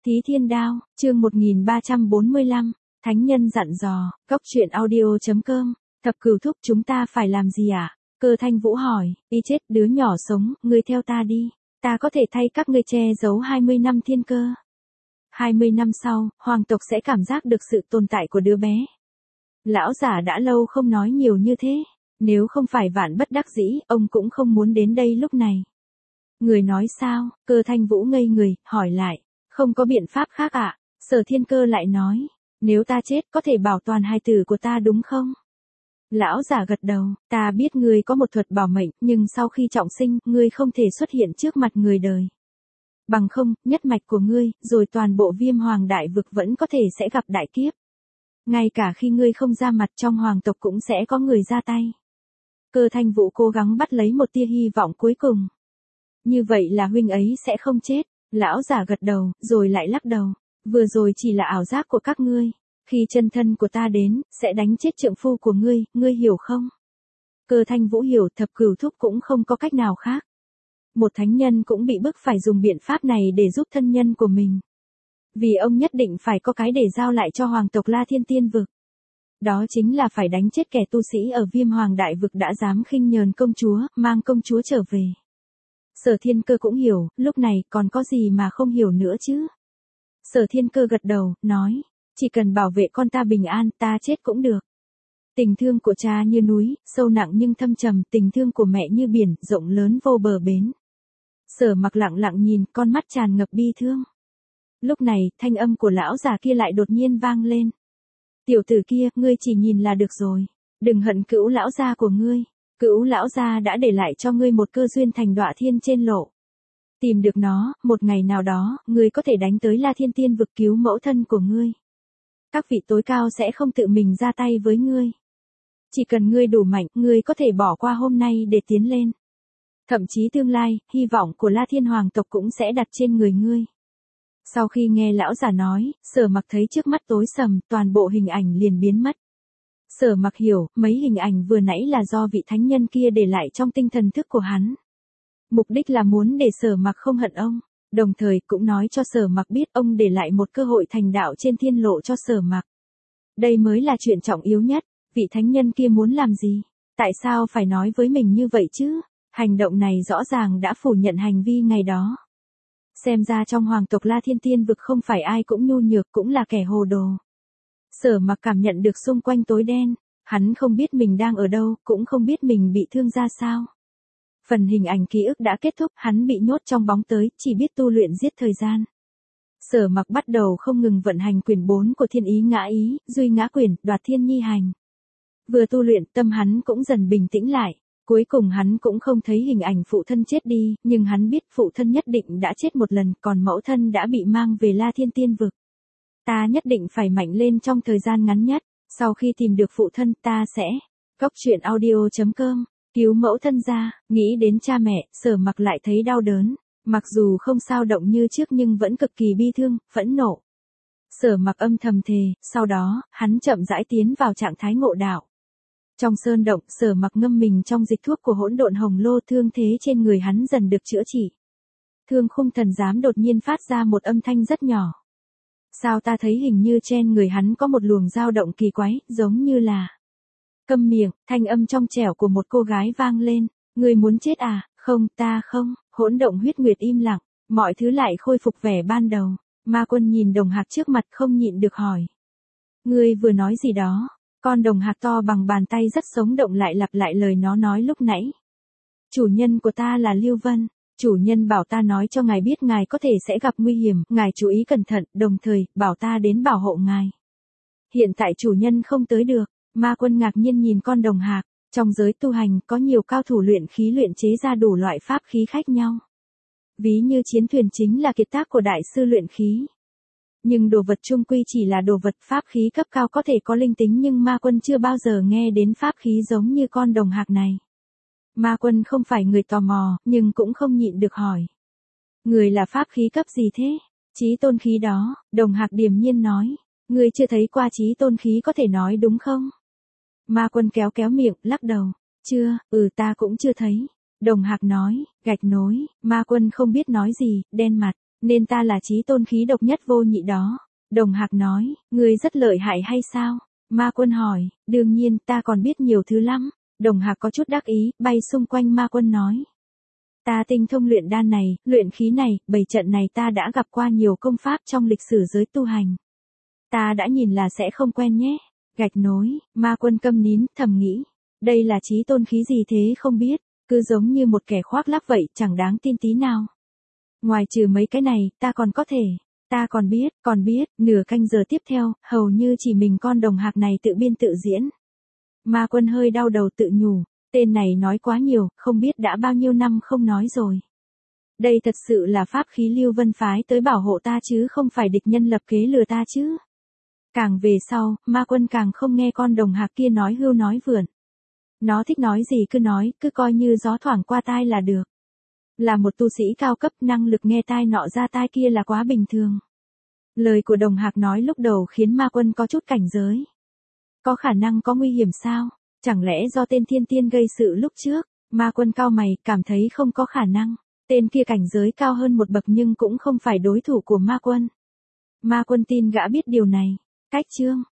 Thí Thiên Đao, chương 1345, Thánh Nhân dặn dò, Cốc Truyện Audio.com, Thập Cửu Thúc chúng ta phải làm gì ạ? Cơ Thanh Vũ hỏi, y chết đứa nhỏ sống, ngươi theo ta đi, ta có thể thay các ngươi che giấu 20 năm thiên cơ. 20 năm sau, hoàng tộc sẽ cảm giác được sự tồn tại của đứa bé. Lão giả đã lâu không nói nhiều như thế, nếu không phải vạn bất đắc dĩ, ông cũng không muốn đến đây lúc này. Người nói sao? Cơ Thanh Vũ ngây người, hỏi lại. Không có biện pháp khác ạ. Sở Thiên Cơ lại nói, nếu ta chết có thể bảo toàn hài tử của ta đúng không? Lão giả gật đầu, ta biết ngươi có một thuật bảo mệnh, nhưng sau khi trọng sinh, ngươi không thể xuất hiện trước mặt người đời. Bằng không, nhất mạch của ngươi, rồi toàn bộ Viêm Hoàng đại vực vẫn có thể sẽ gặp đại kiếp. Ngay cả khi ngươi không ra mặt trong hoàng tộc cũng sẽ có người ra tay. Cơ Thanh Vũ cố gắng bắt lấy một tia hy vọng cuối cùng. Như vậy là huynh ấy sẽ không chết. Lão giả gật đầu, rồi lại lắc đầu. Vừa rồi chỉ là ảo giác của các ngươi. Khi chân thân của ta đến, sẽ đánh chết trượng phu của ngươi hiểu không? Cơ Thanh Vũ hiểu, Thập Cửu Thúc cũng không có cách nào khác. Một thánh nhân cũng bị bức phải dùng biện pháp này để giúp thân nhân của mình. Vì ông nhất định phải có cái để giao lại cho hoàng tộc La Thiên Tiên vực. Đó chính là phải đánh chết kẻ tu sĩ ở Viêm Hoàng đại vực đã dám khinh nhờn công chúa, mang công chúa trở về. Sở Thiên Cơ cũng hiểu, lúc này còn có gì mà không hiểu nữa chứ. Sở Thiên Cơ gật đầu, nói, chỉ cần bảo vệ con ta bình an, ta chết cũng được. Tình thương của cha như núi, sâu nặng nhưng thâm trầm, tình thương của mẹ như biển, rộng lớn vô bờ bến. Sở Mặc lặng lặng nhìn, con mắt tràn ngập bi thương. Lúc này, thanh âm của lão già kia lại đột nhiên vang lên. Tiểu tử kia, ngươi chỉ nhìn là được rồi. Đừng hận Cữu lão gia của ngươi. Cữu lão gia đã để lại cho ngươi một cơ duyên thành đọa thiên trên lộ. Tìm được nó, một ngày nào đó, ngươi có thể đánh tới La Thiên Tiên vực cứu mẫu thân của ngươi. Các vị tối cao sẽ không tự mình ra tay với ngươi. Chỉ cần ngươi đủ mạnh, ngươi có thể bỏ qua hôm nay để tiến lên. Thậm chí tương lai, hy vọng của La Thiên Hoàng tộc cũng sẽ đặt trên người ngươi. Sau khi nghe lão già nói, Sở Mặc thấy trước mắt tối sầm, toàn bộ hình ảnh liền biến mất. Sở Mặc hiểu, mấy hình ảnh vừa nãy là do vị thánh nhân kia để lại trong tinh thần thức của hắn. Mục đích là muốn để Sở Mặc không hận ông, đồng thời cũng nói cho Sở Mặc biết ông để lại một cơ hội thành đạo trên thiên lộ cho Sở Mặc. Đây mới là chuyện trọng yếu nhất, vị thánh nhân kia muốn làm gì? Tại sao phải nói với mình như vậy chứ? Hành động này rõ ràng đã phủ nhận hành vi ngày đó. Xem ra trong hoàng tộc La Thiên Tiên vực không phải ai cũng nhu nhược, cũng là kẻ hồ đồ. Sở Mặc cảm nhận được xung quanh tối đen, hắn không biết mình đang ở đâu, cũng không biết mình bị thương ra sao. Phần hình ảnh ký ức đã kết thúc, hắn bị nhốt trong bóng tối, chỉ biết tu luyện giết thời gian. Sở Mặc bắt đầu không ngừng vận hành quyển 4 của Thiên Ý Ngã Ý, Duy Ngã Quyển, Đoạt Thiên Nhi Hành. Vừa tu luyện, tâm hắn cũng dần bình tĩnh lại. Cuối cùng hắn cũng không thấy hình ảnh phụ thân chết đi, nhưng hắn biết phụ thân nhất định đã chết một lần, còn mẫu thân đã bị mang về La Thiên Tiên vực. Ta nhất định phải mạnh lên trong thời gian ngắn nhất, sau khi tìm được phụ thân ta sẽ. Cốc Truyện Audio.com, cứu mẫu thân ra, nghĩ đến cha mẹ, Sở Mặc lại thấy đau đớn, mặc dù không sao động như trước nhưng vẫn cực kỳ bi thương, phẫn nộ. Sở Mặc âm thầm thề, sau đó, hắn chậm rãi tiến vào trạng thái ngộ đạo. Trong sơn động, Sở Mặc ngâm mình trong dịch thuốc của hỗn độn hồng lô, thương thế trên người hắn dần được chữa trị. Thương Khung Thần Giám đột nhiên phát ra một âm thanh rất nhỏ. Sao ta thấy hình như trên người hắn có một luồng dao động kỳ quái, giống như là... Câm miệng, thanh âm trong trẻo của một cô gái vang lên. Ngươi muốn chết à? Không, ta không. Hỗn động huyết nguyệt im lặng, mọi thứ lại khôi phục vẻ ban đầu. Ma Quân nhìn Đồng Hạc trước mặt không nhịn được hỏi. Ngươi vừa nói gì đó? Con Đồng Hạc to bằng bàn tay rất sống động lại lặp lại lời nó nói lúc nãy. Chủ nhân của ta là Lưu Vân. Chủ nhân bảo ta nói cho ngài biết ngài có thể sẽ gặp nguy hiểm, ngài chú ý cẩn thận, đồng thời, bảo ta đến bảo hộ ngài. Hiện tại chủ nhân không tới được, Ma Quân ngạc nhiên nhìn con Đồng Hạc, trong giới tu hành có nhiều cao thủ luyện khí luyện chế ra đủ loại pháp khí khác nhau. Ví như chiến thuyền chính là kiệt tác của đại sư luyện khí. Nhưng đồ vật chung quy chỉ là đồ vật, pháp khí cấp cao có thể có linh tính nhưng Ma Quân chưa bao giờ nghe đến pháp khí giống như con Đồng Hạc này. Ma Quân không phải người tò mò, nhưng cũng không nhịn được hỏi. Người là pháp khí cấp gì thế? Chí tôn khí đó, Đồng Hạc điềm nhiên nói. Ngươi chưa thấy qua chí tôn khí có thể nói đúng không? Ma Quân kéo kéo miệng, lắc đầu. Chưa, ta cũng chưa thấy. Đồng Hạc nói, gạch nối, Ma Quân không biết nói gì, đen mặt. nên ta là chí tôn khí độc nhất vô nhị đó. Đồng Hạc nói, ngươi rất lợi hại hay sao? Ma Quân hỏi, đương nhiên ta còn biết nhiều thứ lắm. Đồng Hạc có chút đắc ý, bay xung quanh Ma Quân nói. Ta tinh thông luyện đan này, luyện khí này, bày trận này ta đã gặp qua nhiều công pháp trong lịch sử giới tu hành. Ta đã nhìn là sẽ không quen nhé. Gạch nối, Ma Quân câm nín, thầm nghĩ. Đây là chí tôn khí gì thế không biết, cứ giống như một kẻ khoác lác vậy, chẳng đáng tin tí nào. Ngoài trừ mấy cái này, ta còn có thể. Ta còn biết, nửa canh giờ tiếp theo, hầu như chỉ mình con Đồng Hạc này tự biên tự diễn. Ma Quân hơi đau đầu tự nhủ, tên này nói quá nhiều, không biết đã bao nhiêu năm không nói rồi. Đây thật sự là pháp khí Lưu Vân phái tới bảo hộ ta chứ không phải địch nhân lập kế lừa ta chứ. Càng về sau, Ma Quân càng không nghe con Đồng Hạc kia nói hưu nói vượn. Nó thích nói gì cứ nói, cứ coi như gió thoảng qua tai là được. Là một tu sĩ cao cấp, năng lực nghe tai nọ ra tai kia là quá bình thường. Lời của Đồng Hạc nói lúc đầu khiến Ma Quân có chút cảnh giới. Có khả năng có nguy hiểm sao? Chẳng lẽ do tên thiên tiên gây sự lúc trước? Ma Quân cau mày, cảm thấy không có khả năng. Tên kia cảnh giới cao hơn một bậc nhưng cũng không phải đối thủ của Ma Quân. Ma Quân tin gã biết điều này. Cách chương